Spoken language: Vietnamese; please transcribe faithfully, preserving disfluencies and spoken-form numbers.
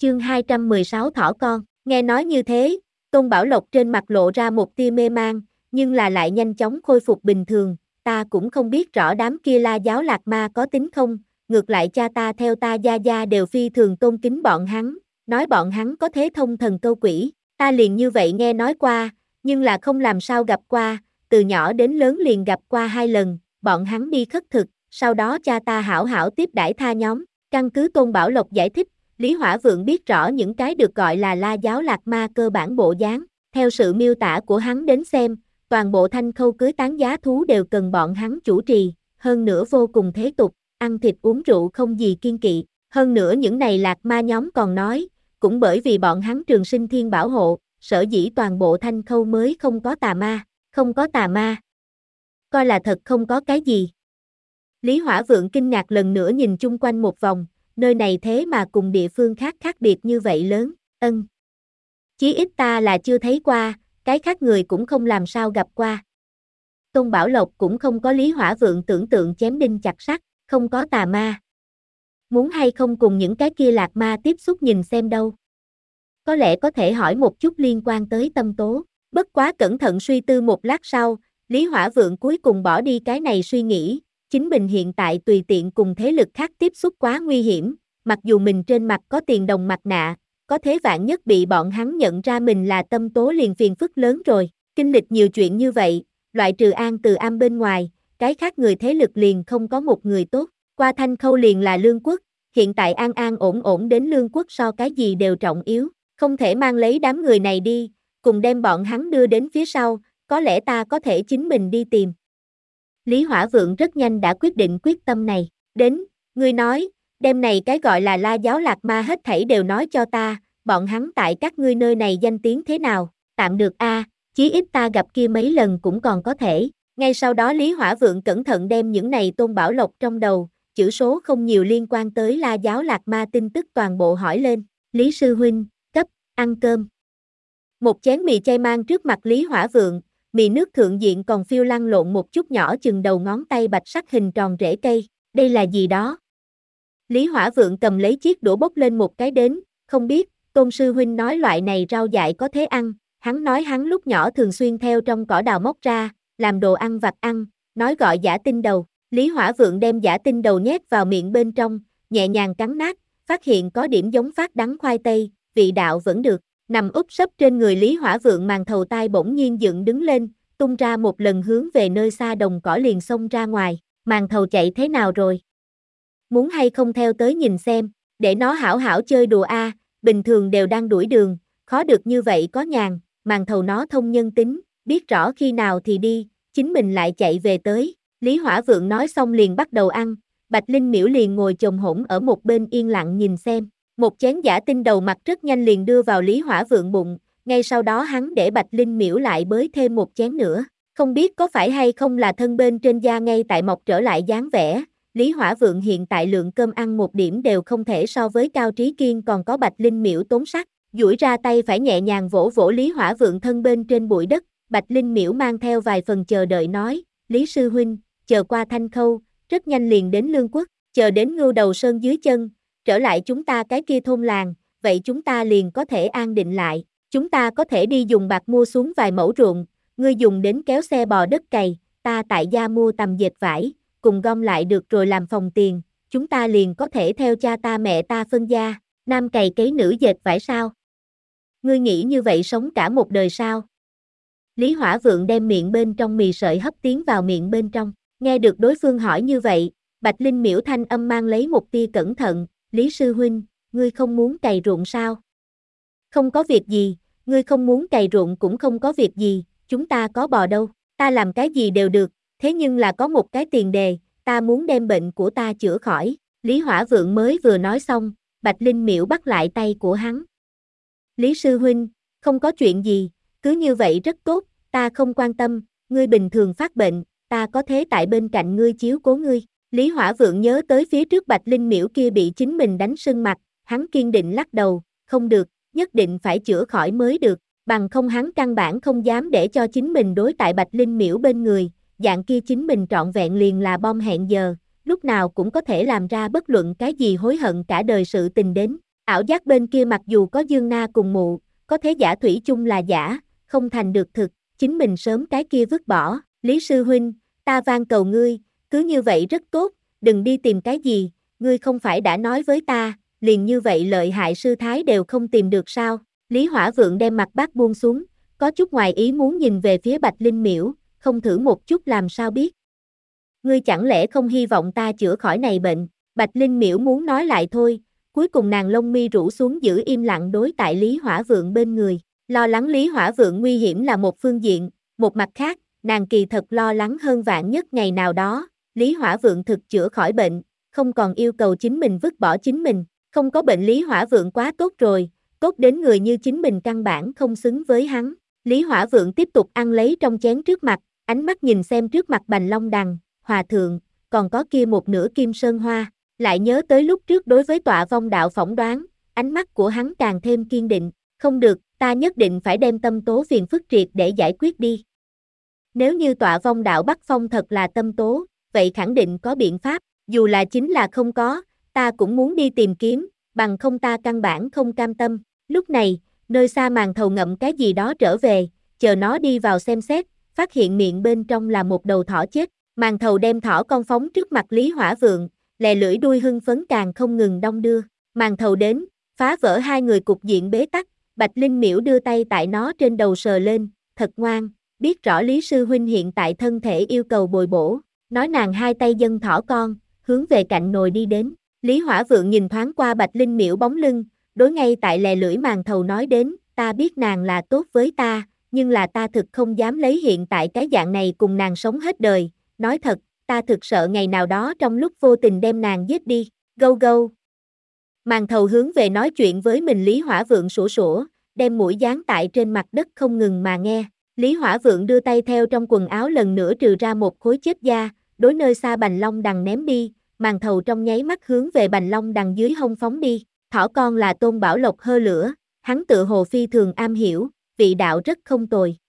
Chương hai trăm mười sáu Thỏ con, nghe nói như thế, Tôn Bảo Lộc trên mặt lộ ra một tia mê man, nhưng là lại nhanh chóng khôi phục bình thường, ta cũng không biết rõ đám kia La giáo Lạc Ma có tính không, ngược lại cha ta theo ta gia gia đều phi thường tôn kính bọn hắn, nói bọn hắn có thế thông thần câu quỷ, ta liền như vậy nghe nói qua, nhưng là không làm sao gặp qua, từ nhỏ đến lớn liền gặp qua hai lần, bọn hắn đi khất thực, sau đó cha ta hảo hảo tiếp đãi tha nhóm, căn cứ Tôn Bảo Lộc giải thích, Lý Hỏa Vượng biết rõ những cái được gọi là La giáo Lạc Ma cơ bản bộ dáng, theo sự miêu tả của hắn đến xem, toàn bộ Thanh Khâu cưới tán giá thú đều cần bọn hắn chủ trì, hơn nữa vô cùng thế tục, ăn thịt uống rượu không gì kiêng kỵ, hơn nữa những này Lạc Ma nhóm còn nói, cũng bởi vì bọn hắn Trường Sinh Thiên bảo hộ, sở dĩ toàn bộ Thanh Khâu mới không có tà ma, không có tà ma. Coi là thật không có cái gì. Lý Hỏa Vượng kinh ngạc lần nữa nhìn chung quanh một vòng, nơi này thế mà cùng địa phương khác khác biệt như vậy lớn, ân. Chí ít ta là chưa thấy qua, cái khác người cũng không làm sao gặp qua. Tôn Bảo Lộc cũng không có Lý Hỏa Vượng tưởng tượng chém đinh chặt sắt, không có tà ma. Muốn hay không cùng những cái kia Lạc Ma tiếp xúc nhìn xem đâu. Có lẽ có thể hỏi một chút liên quan tới tâm tố, bất quá cẩn thận suy tư một lát sau, Lý Hỏa Vượng cuối cùng bỏ đi cái này suy nghĩ, chính mình hiện tại tùy tiện cùng thế lực khác tiếp xúc quá nguy hiểm, mặc dù mình trên mặt có tiền đồng mặt nạ, có thế vạn nhất bị bọn hắn nhận ra mình là tâm tố liền phiền phức lớn rồi, kinh lịch nhiều chuyện như vậy, loại trừ An Từ Am bên ngoài, cái khác người thế lực liền không có một người tốt, qua Thanh Khâu liền là Lương Quốc, hiện tại an an ổn ổn đến Lương Quốc so cái gì đều trọng yếu, không thể mang lấy đám người này đi, cùng đem bọn hắn đưa đến phía sau, có lẽ ta có thể chính mình đi tìm. Lý Hỏa Vượng rất nhanh đã quyết định quyết tâm này, đến, ngươi nói, đêm này cái gọi là La giáo Lạc Ma hết thảy đều nói cho ta, bọn hắn tại các ngươi nơi này danh tiếng thế nào, tạm được a, à, chí ít ta gặp kia mấy lần cũng còn có thể. Ngay sau đó Lý Hỏa Vượng cẩn thận đem những này Tôn Bảo Lộc trong đầu, chữ số không nhiều liên quan tới La giáo Lạc Ma tin tức toàn bộ hỏi lên, Lý Sư Huynh, cấp, ăn cơm. Một chén mì chay mang trước mặt Lý Hỏa Vượng, mì nước thượng diện còn phiêu lăn lộn một chút nhỏ chừng đầu ngón tay bạch sắc hình tròn rễ cây, đây là gì đó? Lý Hỏa Vượng cầm lấy chiếc đũa bốc lên một cái đến, không biết, Tôn Sư Huynh nói loại này rau dại có thế ăn, hắn nói hắn lúc nhỏ thường xuyên theo trong cỏ đào móc ra, làm đồ ăn vặt ăn, nói gọi giả tinh đầu, Lý Hỏa Vượng đem giả tinh đầu nhét vào miệng bên trong, nhẹ nhàng cắn nát, phát hiện có điểm giống phát đắng khoai tây, vị đạo vẫn được. Nằm úp sấp trên người Lý Hỏa Vượng màn thầu tai bỗng nhiên dựng đứng lên, tung ra một lần hướng về nơi xa đồng cỏ liền xông ra ngoài, màn thầu chạy thế nào rồi? Muốn hay không theo tới nhìn xem, để nó hảo hảo chơi đùa a, à, bình thường đều đang đuổi đường, khó được như vậy có nhàn, màn thầu nó thông nhân tính, biết rõ khi nào thì đi, chính mình lại chạy về tới, Lý Hỏa Vượng nói xong liền bắt đầu ăn, Bạch Linh Miễu liền ngồi chồm hổm ở một bên yên lặng nhìn xem. Một chén giả tinh đầu mặt rất nhanh liền đưa vào Lý Hỏa Vượng bụng, ngay sau đó hắn để Bạch Linh Miễu lại bới thêm một chén nữa. Không biết có phải hay không là thân bên trên da ngay tại mọc trở lại dáng vẻ, Lý Hỏa Vượng hiện tại lượng cơm ăn một điểm đều không thể so với Cao Trí Kiên còn có Bạch Linh Miễu tốn sắc, duỗi ra tay phải nhẹ nhàng vỗ vỗ Lý Hỏa Vượng thân bên trên bụi đất, Bạch Linh Miễu mang theo vài phần chờ đợi nói, Lý Sư Huynh, chờ qua Thanh Khâu, rất nhanh liền đến Lương Quốc, chờ đến Ngưu Đầu Sơn dưới chân. Trở lại chúng ta cái kia thôn làng, vậy chúng ta liền có thể an định lại, chúng ta có thể đi dùng bạc mua xuống vài mẫu ruộng, ngươi dùng đến kéo xe bò đất cày, ta tại gia mua tầm dệt vải, cùng gom lại được rồi làm phòng tiền, chúng ta liền có thể theo cha ta mẹ ta phân gia, nam cày cấy nữ dệt vải sao? Ngươi nghĩ như vậy sống cả một đời sao? Lý Hỏa Vượng đem miệng bên trong mì sợi hấp tiến vào miệng bên trong, nghe được đối phương hỏi như vậy, Bạch Linh Miễu thanh âm mang lấy một tia cẩn thận. Lý Sư Huynh, ngươi không muốn cày ruộng sao? Không có việc gì, ngươi không muốn cày ruộng cũng không có việc gì, chúng ta có bò đâu, ta làm cái gì đều được, thế nhưng là có một cái tiền đề, ta muốn đem bệnh của ta chữa khỏi. Lý Hỏa Vượng mới vừa nói xong, Bạch Linh Miễu bắt lại tay của hắn. Lý Sư Huynh, không có chuyện gì, cứ như vậy rất tốt, ta không quan tâm, ngươi bình thường phát bệnh, ta có thế tại bên cạnh ngươi chiếu cố ngươi. Lý Hỏa Vượng nhớ tới phía trước Bạch Linh Miễu kia bị chính mình đánh sưng mặt, hắn kiên định lắc đầu, không được, nhất định phải chữa khỏi mới được, bằng không hắn căn bản không dám để cho chính mình đối tại Bạch Linh Miễu bên người, dạng kia chính mình trọn vẹn liền là bom hẹn giờ, lúc nào cũng có thể làm ra bất luận cái gì hối hận cả đời sự tình đến. Ảo giác bên kia mặc dù có Dương Na cùng mụ, có thế giả thủy chung là giả, không thành được thực, chính mình sớm cái kia vứt bỏ. Lý sư huynh, ta van cầu ngươi, cứ như vậy rất tốt, đừng đi tìm cái gì, ngươi không phải đã nói với ta, liền như vậy lợi hại sư thái đều không tìm được sao? Lý Hỏa Vượng đem mặt bác buông xuống, có chút ngoài ý muốn nhìn về phía Bạch Linh Miễu, không thử một chút làm sao biết. Ngươi chẳng lẽ không hy vọng ta chữa khỏi này bệnh? Bạch Linh Miễu muốn nói lại thôi, cuối cùng nàng lông mi rũ xuống giữ im lặng đối tại Lý Hỏa Vượng bên người. Lo lắng Lý Hỏa Vượng nguy hiểm là một phương diện, một mặt khác, nàng kỳ thật lo lắng hơn vạn nhất ngày nào đó, Lý Hỏa Vượng thực chữa khỏi bệnh, không còn yêu cầu chính mình vứt bỏ chính mình, không có bệnh Lý Hỏa Vượng quá tốt rồi, tốt đến người như chính mình căn bản không xứng với hắn. Lý Hỏa Vượng tiếp tục ăn lấy trong chén trước mặt, ánh mắt nhìn xem trước mặt Bành Long Đằng, Hòa Thượng, còn có kia một nửa kim sơn hoa, lại nhớ tới lúc trước đối với tọa vong đạo phỏng đoán, ánh mắt của hắn càng thêm kiên định, không được, ta nhất định phải đem tâm tố phiền phức triệt để giải quyết đi. Nếu như tọa vong đạo Bắc Phong thật là tâm tố, vậy khẳng định có biện pháp, dù là chính là không có, ta cũng muốn đi tìm kiếm, bằng không ta căn bản không cam tâm. Lúc này, nơi xa màn thầu ngậm cái gì đó trở về, chờ nó đi vào xem xét, phát hiện miệng bên trong là một đầu thỏ chết. Màn thầu đem thỏ con phóng trước mặt Lý Hỏa Vượng, lè lưỡi đuôi hưng phấn càng không ngừng đong đưa. Màn thầu đến, phá vỡ hai người cục diện bế tắc, Bạch Linh Miễu đưa tay tại nó trên đầu sờ lên, thật ngoan, biết rõ Lý sư huynh hiện tại thân thể yêu cầu bồi bổ, nói nàng hai tay dâng thỏ con, hướng về cạnh nồi đi đến. Lý Hỏa Vượng nhìn thoáng qua Bạch Linh Miễu bóng lưng, đối ngay tại lè lưỡi màn thầu nói đến, ta biết nàng là tốt với ta, nhưng là ta thực không dám lấy hiện tại cái dạng này cùng nàng sống hết đời, nói thật, ta thực sợ ngày nào đó trong lúc vô tình đem nàng giết đi, gâu gâu. Màn thầu hướng về nói chuyện với mình Lý Hỏa Vượng sủa sủa, đem mũi dán tại trên mặt đất không ngừng mà nghe. Lý Hỏa Vượng đưa tay theo trong quần áo lần nữa trừ ra một khối chết da, đối nơi xa Bành Long Đằng ném đi, màn thầu trong nháy mắt hướng về Bành Long Đằng dưới hông phóng đi. Thỏ con là Tôn Bảo Lộc hơ lửa, hắn tự hồ phi thường am hiểu, vị đạo rất không tồi.